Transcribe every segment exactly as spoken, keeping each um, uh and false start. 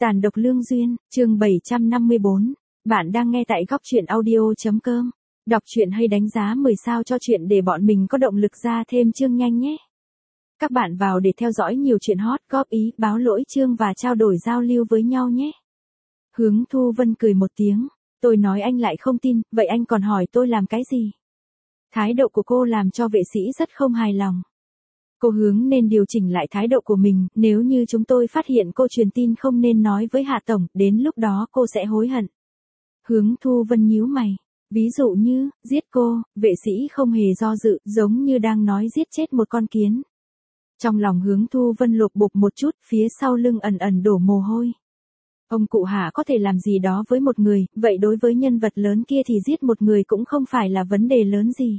Tàn độc lương duyên, chương bảy trăm năm mươi bốn. Bạn đang nghe tại góc truyện audio.com. Đọc truyện hay đánh giá mười sao cho chuyện để bọn mình có động lực ra thêm chương nhanh nhé. Các bạn vào để theo dõi nhiều chuyện hot, góp ý, báo lỗi chương và trao đổi giao lưu với nhau nhé. Hướng Thu Vân cười một tiếng. Tôi nói anh lại không tin, vậy anh còn hỏi tôi làm cái gì? Thái độ của cô làm cho vệ sĩ rất không hài lòng. Cô Hướng nên điều chỉnh lại thái độ của mình, nếu như chúng tôi phát hiện cô truyền tin không nên nói với Hạ Tổng, đến lúc đó cô sẽ hối hận. Hướng Thu Vân nhíu mày. Ví dụ như, giết cô, vệ sĩ không hề do dự, giống như đang nói giết chết một con kiến. Trong lòng Hướng Thu Vân lột bột một chút, phía sau lưng ẩn ẩn đổ mồ hôi. Ông cụ Hạ có thể làm gì đó với một người, vậy đối với nhân vật lớn kia thì giết một người cũng không phải là vấn đề lớn gì.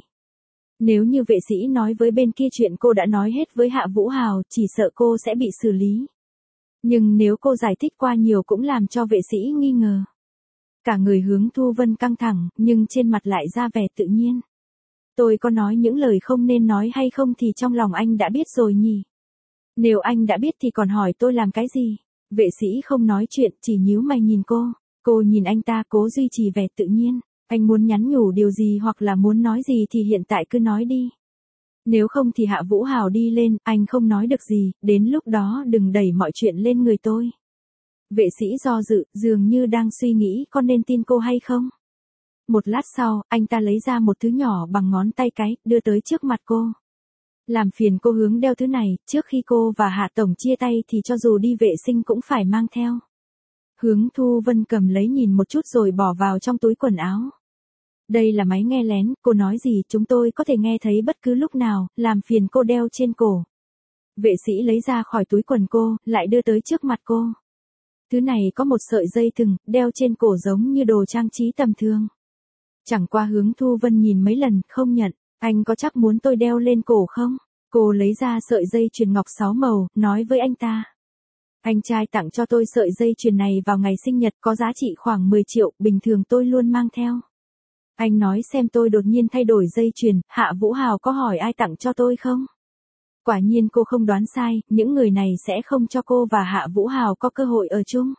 Nếu như vệ sĩ nói với bên kia chuyện cô đã nói hết với Hạ Vũ Hào, chỉ sợ cô sẽ bị xử lý. Nhưng nếu cô giải thích qua nhiều cũng làm cho vệ sĩ nghi ngờ. Cả người Hướng Thu Vân căng thẳng, nhưng trên mặt lại ra vẻ tự nhiên. Tôi có nói những lời không nên nói hay không thì trong lòng anh đã biết rồi nhỉ? Nếu anh đã biết thì còn hỏi tôi làm cái gì? Vệ sĩ không nói chuyện, chỉ nhíu mày nhìn cô. Cô nhìn anh ta cố duy trì vẻ tự nhiên. Anh muốn nhắn nhủ điều gì hoặc là muốn nói gì thì hiện tại cứ nói đi. Nếu không thì Hạ Vũ Hào đi lên, anh không nói được gì, đến lúc đó đừng đẩy mọi chuyện lên người tôi. Vệ sĩ do dự, dường như đang suy nghĩ có nên tin cô hay không. Một lát sau, anh ta lấy ra một thứ nhỏ bằng ngón tay cái, đưa tới trước mặt cô. Làm phiền cô Hướng đeo thứ này, trước khi cô và Hạ Tổng chia tay thì cho dù đi vệ sinh cũng phải mang theo. Hướng Thu Vân cầm lấy nhìn một chút rồi bỏ vào trong túi quần áo. Đây là máy nghe lén, cô nói gì chúng tôi có thể nghe thấy bất cứ lúc nào, làm phiền cô đeo trên cổ. Vệ sĩ lấy ra khỏi túi quần cô, lại đưa tới trước mặt cô. Thứ này có một sợi dây thừng, đeo trên cổ giống như đồ trang trí tầm thường. Chẳng qua Hướng Thu Vân nhìn mấy lần, không nhận, anh có chắc muốn tôi đeo lên cổ không? Cô lấy ra sợi dây chuyền ngọc sáu màu, nói với anh ta. Anh trai tặng cho tôi sợi dây chuyền này vào ngày sinh nhật có giá trị khoảng mười triệu, bình thường tôi luôn mang theo. Anh nói xem tôi đột nhiên thay đổi dây chuyền, Hạ Vũ Hào có hỏi ai tặng cho tôi không? Quả nhiên cô không đoán sai, những người này sẽ không cho cô và Hạ Vũ Hào có cơ hội ở chung.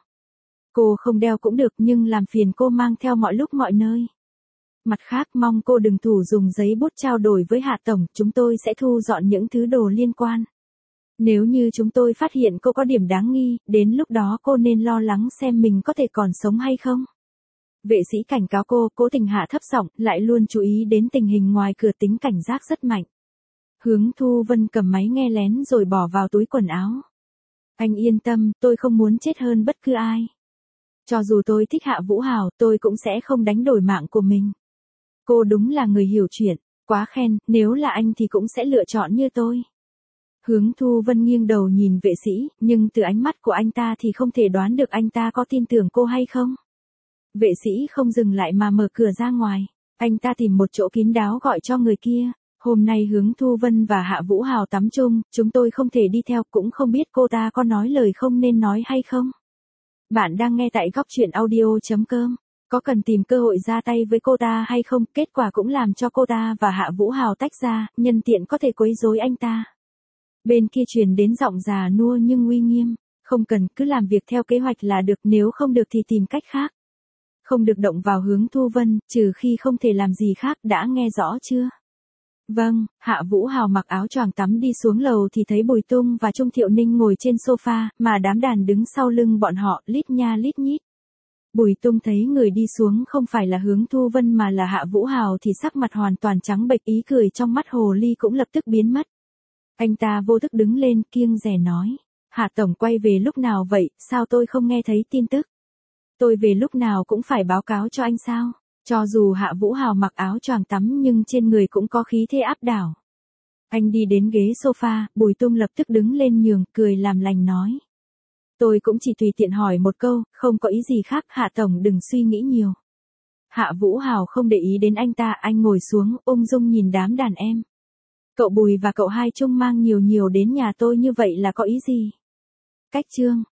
Cô không đeo cũng được nhưng làm phiền cô mang theo mọi lúc mọi nơi. Mặt khác mong cô đừng thủ dùng giấy bút trao đổi với Hạ Tổng, chúng tôi sẽ thu dọn những thứ đồ liên quan. Nếu như chúng tôi phát hiện cô có điểm đáng nghi, đến lúc đó cô nên lo lắng xem mình có thể còn sống hay không. Vệ sĩ cảnh cáo cô, cố tình hạ thấp giọng, lại luôn chú ý đến tình hình ngoài cửa, tính cảnh giác rất mạnh. Hướng Thu Vân cầm máy nghe lén rồi bỏ vào túi quần áo. Anh yên tâm, tôi không muốn chết hơn bất cứ ai. Cho dù tôi thích Hạ Vũ Hào, tôi cũng sẽ không đánh đổi mạng của mình. Cô đúng là người hiểu chuyện, quá khen, nếu là anh thì cũng sẽ lựa chọn như tôi. Hướng Thu Vân nghiêng đầu nhìn vệ sĩ, nhưng từ ánh mắt của anh ta thì không thể đoán được anh ta có tin tưởng cô hay không. Vệ sĩ không dừng lại mà mở cửa ra ngoài. Anh ta tìm một chỗ kín đáo gọi cho người kia. Hôm nay Hướng Thu Vân và Hạ Vũ Hào tắm chung, chúng tôi không thể đi theo, cũng không biết cô ta có nói lời không nên nói hay không. Bạn đang nghe tại góc truyện audio.com. Có cần tìm cơ hội ra tay với cô ta hay không, kết quả cũng làm cho cô ta và Hạ Vũ Hào tách ra, nhân tiện có thể quấy rối anh ta. Bên kia truyền đến giọng già nua nhưng uy nghiêm. Không cần, cứ làm việc theo kế hoạch là được, nếu không được thì tìm cách khác. Không được động vào Hướng Thu Vân, trừ khi không thể làm gì khác, đã nghe rõ chưa? Vâng, Hạ Vũ Hào mặc áo choàng tắm đi xuống lầu thì thấy Bùi Tung và Trung Thiệu Ninh ngồi trên sofa, mà đám đàn đứng sau lưng bọn họ, lít nha lít nhít. Bùi Tung thấy người đi xuống không phải là Hướng Thu Vân mà là Hạ Vũ Hào thì sắc mặt hoàn toàn trắng bệch, ý cười trong mắt hồ ly cũng lập tức biến mất. Anh ta vô thức đứng lên, kiêng dè nói. Hạ Tổng quay về lúc nào vậy, sao tôi không nghe thấy tin tức? Tôi về lúc nào cũng phải báo cáo cho anh sao? Cho dù Hạ Vũ Hào mặc áo choàng tắm nhưng trên người cũng có khí thế áp đảo. Anh đi đến ghế sofa, Bùi Tung lập tức đứng lên nhường, cười làm lành nói. Tôi cũng chỉ tùy tiện hỏi một câu, không có ý gì khác, Hạ Tổng đừng suy nghĩ nhiều. Hạ Vũ Hào không để ý đến anh ta, anh ngồi xuống, ung dung nhìn đám đàn em. Cậu Bùi và cậu Hai Trung mang nhiều nhiều đến nhà tôi như vậy là có ý gì? Cách chương.